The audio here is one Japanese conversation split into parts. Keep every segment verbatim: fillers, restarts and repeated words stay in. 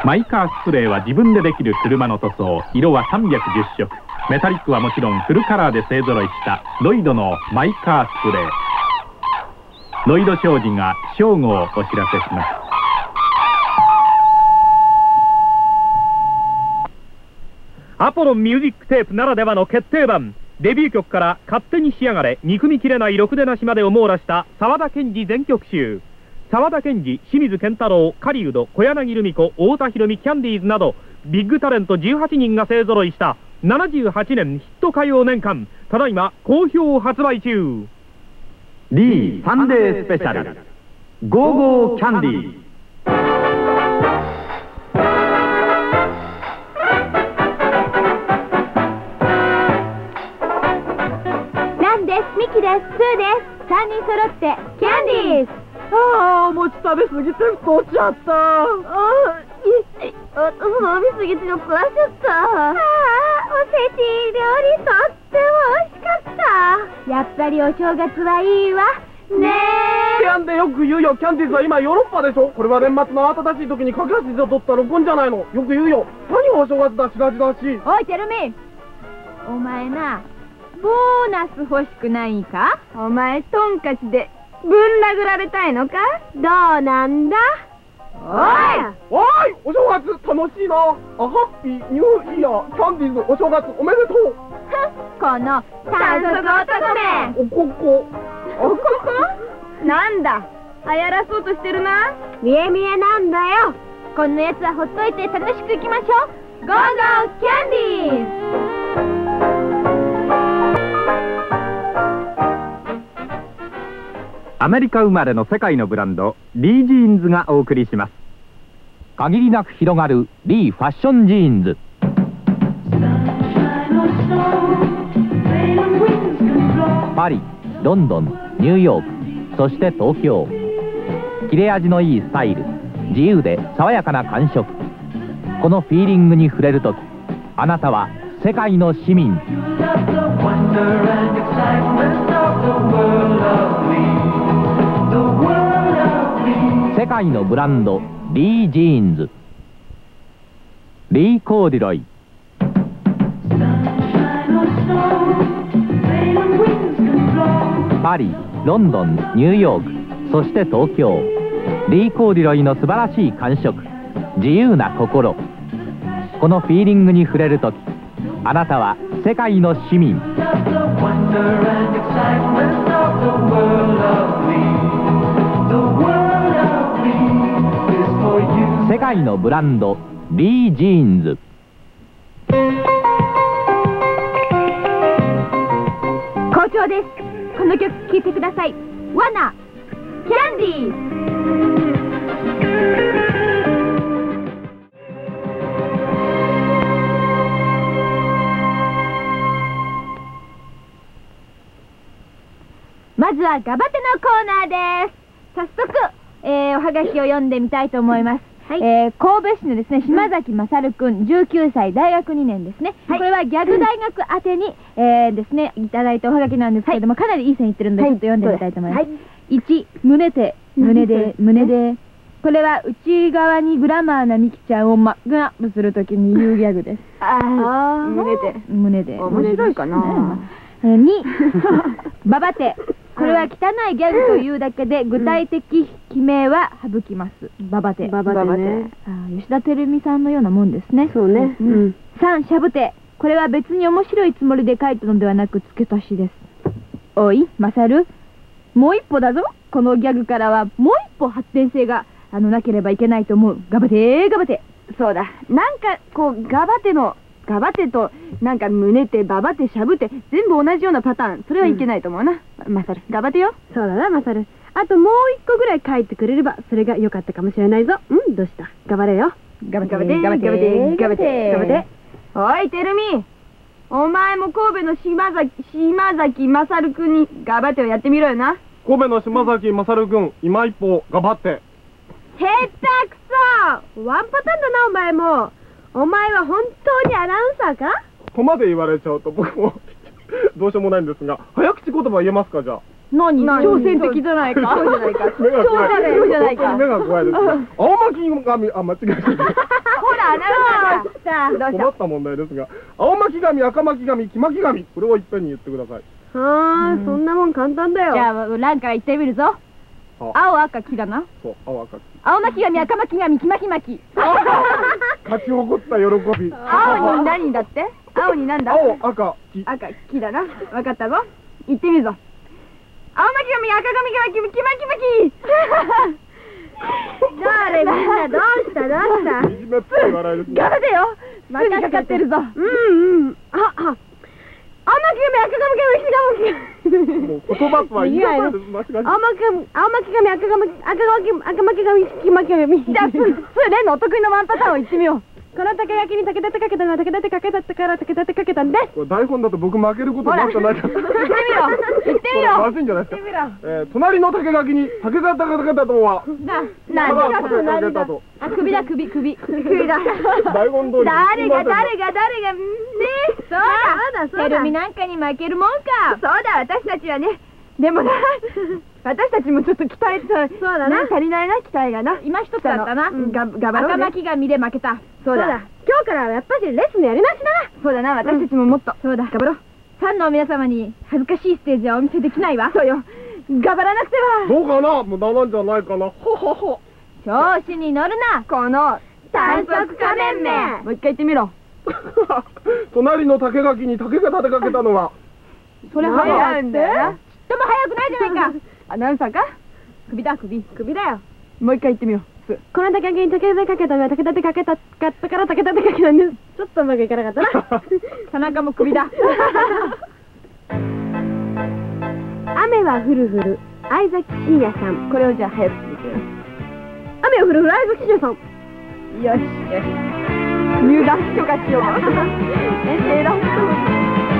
マイカースプレーは自分でできる車の塗装。色はさんびゃくじゅっしょく。メタリックはもちろんフルカラーで勢ぞろいしたロイドのマイカースプレー。ロイド商事が正午をお知らせします。 アポロンミュージックテープならではの決定版。デビュー曲から勝手に仕上がれ、憎みきれないろくでなしまでを網羅した沢田研二全曲集。沢田研二、清水健太郎、狩人、小柳ルミ子、太田裕美、キャンディーズなどビッグタレントじゅうはちにんが勢ぞろいしたななじゅうはちねんヒット歌謡年間。ただいま好評発売中。 D サンデースペシャルゴーゴーキャンディー。 ミキです。スーです。さんにん揃ってキャンディーズ。 ああ、餅食べ過ぎて太っちゃった。ああ、いあ飲み過ぎて酔っ払っちゃった。 ああ、おせち料理とっても美味しかった。やっぱりお正月はいいわねえ。 キャンデーよく言うよ。キャンディーズは今ヨーロッパでしょ。これは年末の慌ただしい時に駆け足で撮った録音じゃないの。よく言うよ。何がお正月だしらじだし。 おいテルミ、お前なボーナス欲しくないか？お前トンカチでぶん殴られたいのか？どうなんだ？おいおい、お正月楽しいな。あ、ハッピーニューイヤー。キャンディーズお正月おめでとう。 この短足男め。 おここおここなんだ、はやらそうとしてるな。見え見えなんだよ。こんなやつはほっといて楽しくいきましょう。ゴーゴーキャンディーズ。 アメリカ生まれの世界のブランドリージーンズがお送りします。限りなく広がるリーファッションジーンズ。パリ、ロンドン、ニューヨーク、そして東京。切れ味のいいスタイル、自由で爽やかな感触。このフィーリングに触れるとき、あなたは世界の市民。世界のブランドリージーンズ。リー・コーディロイ。パリ、ロンドン、ニューヨーク、そして東京。リー・コーディロイの素晴らしい感触、自由な心。このフィーリングに触れるとき、あなたは世界の市民。世界のブランドリー・ジーンズ。 好調です。この曲聴いてください。ワナキャンディー。まずはガバテのコーナーです。早速、えー、おはがきを読んでみたいと思います。はい、えー、神戸市のですね、島崎勝くん、じゅうきゅうさい、大学にねんですね。はい、これはギャグ大学宛てに、えー、ですね、いただいたおはがきなんですけれども、はい、かなりいい線いってるので、ちょっと読んでみたいと思います。はい、いち、胸で、胸で、胸で。これは内側にグラマーなミキちゃんをマッグアップするときに言うギャグです。ああ、胸で。胸で。面白いかな。に、ババテ。これは汚いギャグというだけで具体的記名は省きます。ババテ。ババテね。吉田照美さんのようなもんですね。そうね。さん、シャブテ。これは別に面白いつもりで書いたのではなく付け足しです。おい、マサル。もう一歩だぞ。このギャグからはもう一歩発展性があのなければいけないと思う。ガバテーガバテ。そうだ。なんかこうガバテのガバテとなんか胸てババテしゃぶて全部同じようなパターン。それはいけないと思うな。うん、マサルガバテよ。そうだなマサル。あともう一個ぐらい書いてくれればそれが良かったかもしれないぞ。うん、どうした。頑張れよ。ガバテガバテガバテガバテガバテ。おいテルミ、お前も神戸の島崎島崎勝くんにガバテをやってみろよな。 神戸の島崎勝くん、今一歩頑張って。 へったくそ。ワンパターンだなお前も。お前は本当にアナウンサーか？ ここまで言われちゃうと僕もどうしようもないんですが、早口言葉言えますかじゃあ。 何？挑戦的じゃないか。そうじゃないか。 目が怖い。 そうじゃないか。 目が怖いです。青巻紙、あ、間違えた。 なるほど。さあ、どうしよ困った問題ですが、青巻紙、赤巻紙、黄巻紙、これをいっぺんに言ってください。 はあ、そんなもん簡単だよ。 じゃあ、ランから言ってみるぞ。青、赤、黄だな。 そう、青、赤、黄。 青巻紙、赤巻紙、黄巻巻。 勝ち誇った喜び。 青に何だって？青になんだ？ 青、赤、黄。 赤、黄だな。わかったぞ。言ってみるぞ。青巻紙、赤巻紙、黄巻巻。 誰みんなどうしたどうした？ いじめっぽい笑いですね。 頑張ってよ。負にかかってるぞ。 うんうん。あ、あ。青巻紙、赤巻紙、 もう言葉とは言い方です。間違えた。 青巻紙、青巻紙、赤巻紙、赤巻紙、赤巻紙、黄巻紙。 じゃあ、す、す、レンのお得意のワンパターンを言ってみよう。 この竹焼きに竹立てかけたのは竹立てかけたから竹立てかけたんです。 これ台本だと僕負けることになってないから。 言ってみろ。言ってみろ。 まずいんじゃないですか。えー、隣の竹垣に竹が竹かけたとは。 な、なんだ竹かけたと。 あ、首だ、首、首。首だ。 台本通り。 誰が、誰が、誰が、ねえ。そうだ、そうだ。テルミなんかに負けるもんか。そうだ、私たちはね。でもな、私たちもちょっと期待と、そうだな、足りないな、期待がな。今一つだったな。が、がばろうね。赤巻紙で負けた。そうだ。 今日からはやっぱりレッスンやりましだな。 そうだな、私たちももっと。そうだ。頑張ろう。ファンの皆様に恥ずかしいステージはお見せできないわ。そうよ。頑張らなくては。 どうかな、無駄なんじゃないかな。ほほほ。 調子に乗るな、この短足仮面め。もう一回言ってみろ。 隣の竹垣に竹が立てかけたのは。 それ早いんだよ。ちっとも早くないじゃないか。アナウンサーか？首だ、首。首だよ。もう一回言ってみよう。 この竹垣に竹立てかけたのは竹立てかけたかったから竹立てかけたんです。ちょっとうまくいかなかったな。 田中も首だ。 雨はふるふる相崎真也さん。 これをじゃあ早く続けよう。 雨はふるふる相崎真也さん。 よしよし。入団許可しよう。え、偉そう。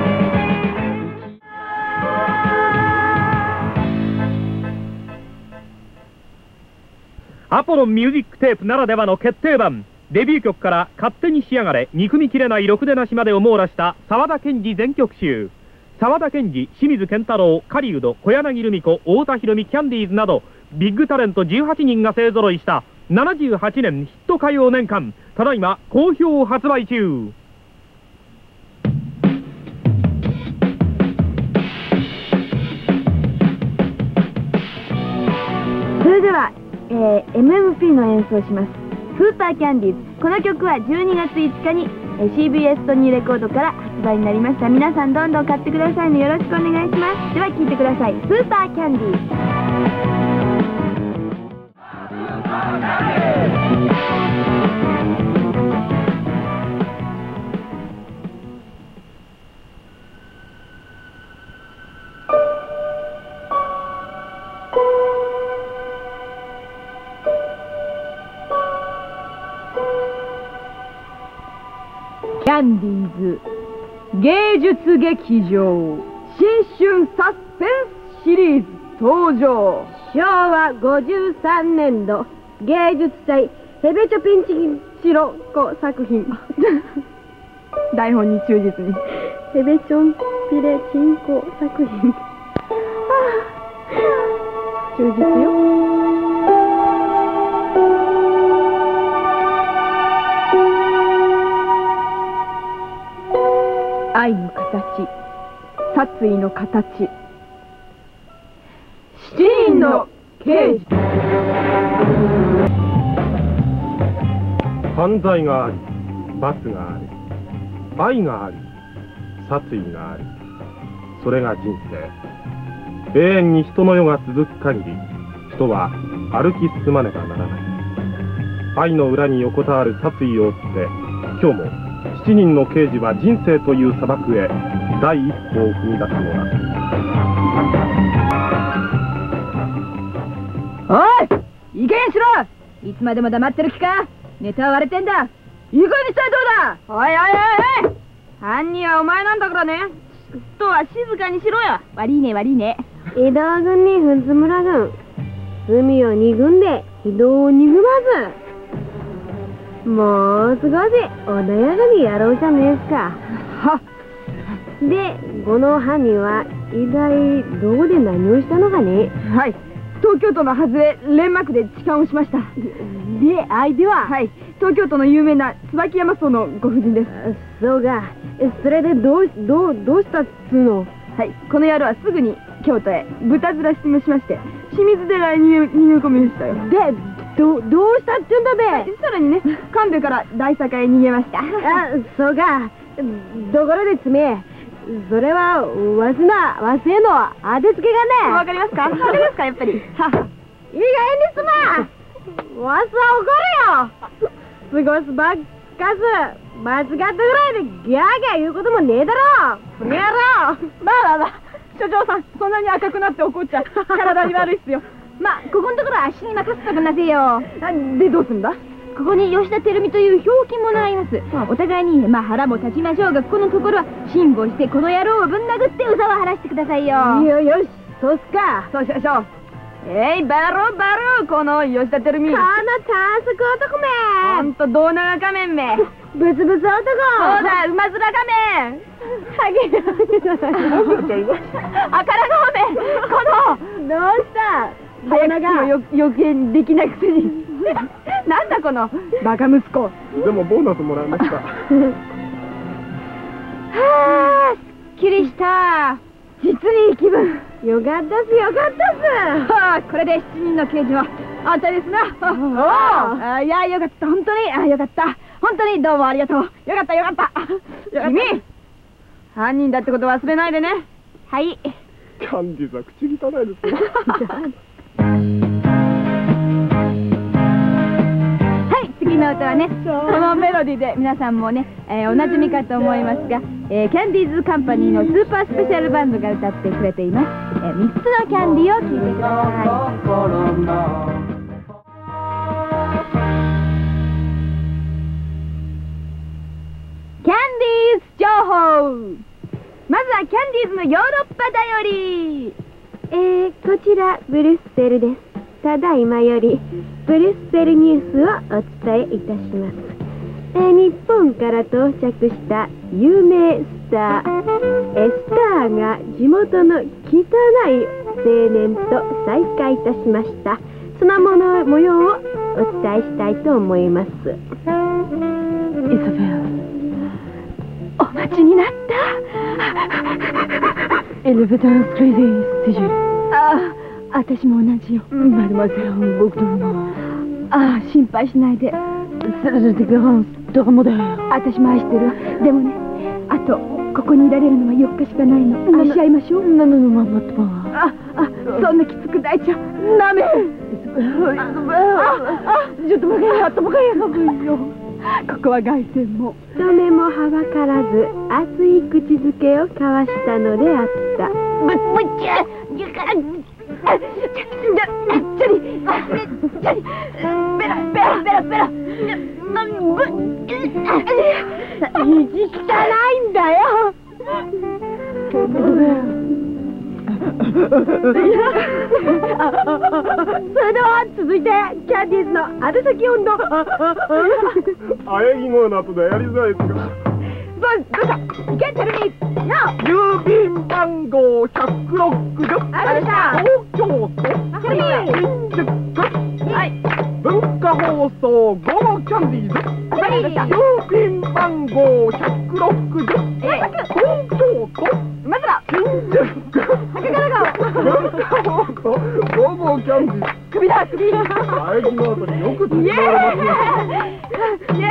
アポロンミュージックテープならではの決定版、デビュー曲から勝手に仕上がれ、憎みきれないろくでなしまでを網羅した沢田研二全曲集。沢田研二、清水健太郎、狩人、小柳ルミ子、太田裕美、キャンディーズなどビッグタレントじゅうはちにんが勢ぞろいしたななじゅうはちねんヒット歌謡年間、ただいま好評発売中。 それではえー、エムエムピー の演奏をします。スーパーキャンディーズ。この曲はじゅうにがついつかに、えー、シービーエス ソニーレコードから発売になりました。皆さんどんどん買ってくださいね。よろしくお願いします。では聴いてください。スーパーキャンディーズ。キャンディーズ芸術劇場新春サスペンスシリーズ登場。 しょうわごじゅうさんねんど芸術祭ヘベチョピンチンチロコ作品。 台本に忠実に。 ヘベチョンピレチンコ作品。はあ、忠実よ。 愛の形、殺意の形、七人の刑事。 犯罪があり、罰があり、愛があり、殺意があり、それが人生。永遠に人の世が続く限り、人は歩き進まねばならない。愛の裏に横たわる殺意を追って、今日も七人の刑事は人生という砂漠へ第一歩を踏み出すのだ。 おい、いい加減しろ。いつまでも黙ってる気か。ネタは割れてんだ。いい加減にしたらどうだ。おいおいおいおい、犯人はお前なんだからね。とは静かにしろよ。悪いね悪いね。 江戸軍にふんつむら軍、罪を憎んで非道を憎まず、もう少し穏やかにやろうじゃねえすか。はっ。で、この犯人は一体どこで何をしたのかね。 はい、東京都の外れ練馬区で痴漢をしました。 で、相手は？ はい、東京都の有名な椿山荘のご婦人です。 そうか。それでどう、どう、どうしたっつうの？ はい、この野郎はすぐに京都へ豚面してしまして清水寺へ逃げ逃げ込みましたよ。 で、ど、どうしたってんだべ？ さらにね、神戸から大阪へ逃げました。 あ、そうか。ところで爪、それはわしな、わしへの当てつけがね。 わかりますか？わかりますか、やっぱり。はは。 いいかげんにすま。わしは怒るよ。過ごすばっかす。間違ったぐらいでギャーギャー言うこともねえだろ。この野郎。 まあまあまあ、所長さん、そんなに赤くなって怒っちゃ体に悪いっすよ。まあ、ここのところは足に任せとくんなせえよ。で、どうすんだ？ここに吉田照美という表記もらいます。お互いに、まあ腹も立ちましょうが、ここのところは辛抱してこの野郎をぶん殴ってうざは晴らしてくださいよ。 よよし、そうっすか。 そうしましょう。えい、バロバロ、この吉田照美。 この短足男め。 ほんと胴長仮面め。 ブツブツ男。そうだ、馬面仮面。ハゲだ。あからのめ。この。 どうした？ 早口をよ余計にできないくせに。なんだこのバカ息子。 でもボーナスもらいました。 はあ、すっきりした。実にいい気分。 よかったっす、よかったっす。 はあ、これでしちにんの刑事はあんたですな。おお。いや、よかった、本当に、あ、よかった。本当にどうもありがとう。よかった、よかった。君、犯人だってこと忘れないでね。はい。 キャンディーズは口汚いですよ。 次の歌はね、このメロディーで皆さんもね、えー、おなじみかと思いますが、えー、キャンディーズカンパニーのスーパースペシャルバンドが歌ってくれています。えー、みっつのキャンディーを聴いてください。キャンディーズ情報。まずはキャンディーズのヨーロッパだより。 えー、こちらブリュッセルです。ただいまよりブリュッセルニュースをお伝えいたします。えー、日本から到着した有名スターエスターが地元の汚い青年と再会いたしました。そのもの模様をお伝えしたいと思います。イソベル、 お待ちになった。エレベーターストリートです。ああ、私も同じよ。マデモアゼル、僕とも。ああ、心配しないで。セルジュ・デ・グランス、ドラモデル。私も愛してる。でもね、あと、ここにいられるのはよっかしかないの。愛し合いましょう。なののままとは。あ、あ、そんなきつく抱いちゃダメ。あ、あ、ちょっともがや、ともがやがぶいよ。ここは凱旋も。 人目もはばからず、熱い口づけを交わしたのであった。 ぶっぶっちゃ、ゆか、ちょ、ちょ、ちょり、ちょり、ペラ、ペラ、ペラ、ペラ、ぶっ、 意地汚いんだよ。それでは続いてキャンディーズの宛先温度。 あやぎ声の後でやりづらいですが。 どうしたいけテレビよ。 郵便番号ひゃくろくじゅう。 ありました。 東京都新宿区。はい。文化放送午後キャンディーズ。 はい。 郵便番号ひゃくろくじゅう。東京都まずは新宿区。 竹からが文化放送午後キャンディーズ。 首だ首。 あやぎの後によくイエーイ。イエーイ。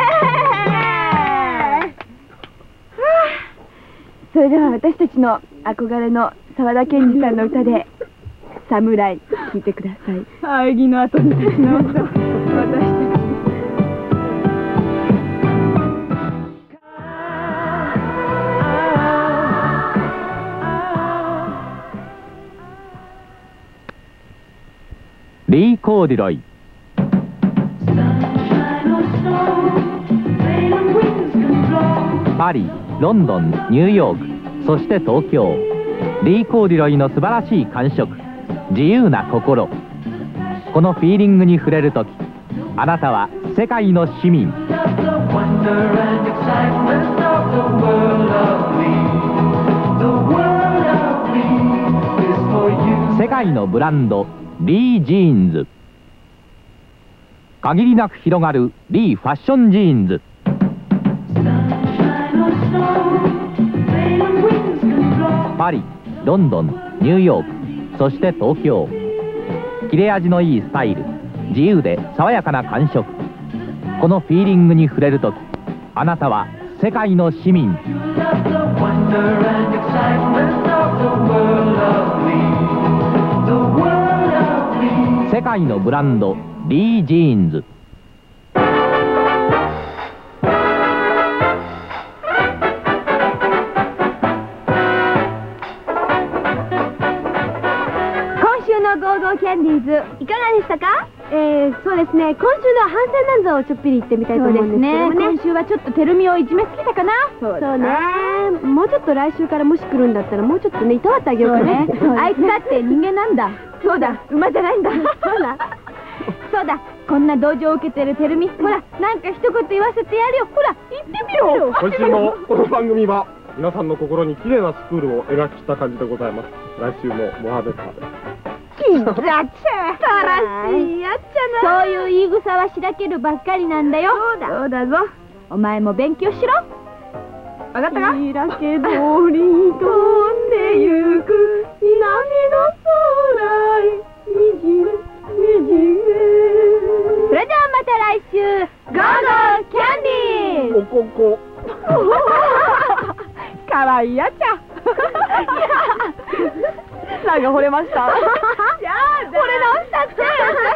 それでは私たちの憧れの沢田研二さんの歌で「侍」聴いてください。喘ぎの後に立ち直った私たち。 リー・コーディロイ。パリ、ロンドン、ニューヨーク、そして東京。リー・コーディロイの素晴らしい感触、自由な心。このフィーリングに触れるとき、あなたは世界の市民。世界のブランド、リー・ジーンズ。 限りなく広がるリーファッションジーンズ。パリ、ロンドン、ニューヨーク、そして東京。切れ味のいいスタイル、自由で爽やかな感触。このフィーリングに触れるとき、あなたは世界の市民。世界のブランド、リー・ジーンズ。 ゴーゴーキャンディーズいかがでしたか？えー、そうですね、今週の反戦なんぞをちょっぴり言ってみたいと思うんですけどもね。 今週はちょっとてるみをいじめすぎたかな。 そうね、もうちょっと来週からもし来るんだったらもうちょっとねいたわってあげようかね。 あいつだって人間なんだ。そうだ、馬じゃないんだ。そうだそうだ、こんな同情を受けてるてるみ、ほらなんか一言言わせてやるよ。ほら言ってみろ。 今週のこの番組は皆さんの心に綺麗なスクールを描きした感じでございます。来週もモハベッターです。 キザッチャー、からしいやっちゃな。そういう言い草はしらけるばっかりなんだよ。 そうだそうだぞ。 お前も勉強しろ。わかったか？ しらけ通り飛んでゆく南の空へにじめにじめ。 それではまた来週、ゴーゴーキャンディーズ。 こここかわいいやっちゃ。なんか惚れました。惚れ直したって。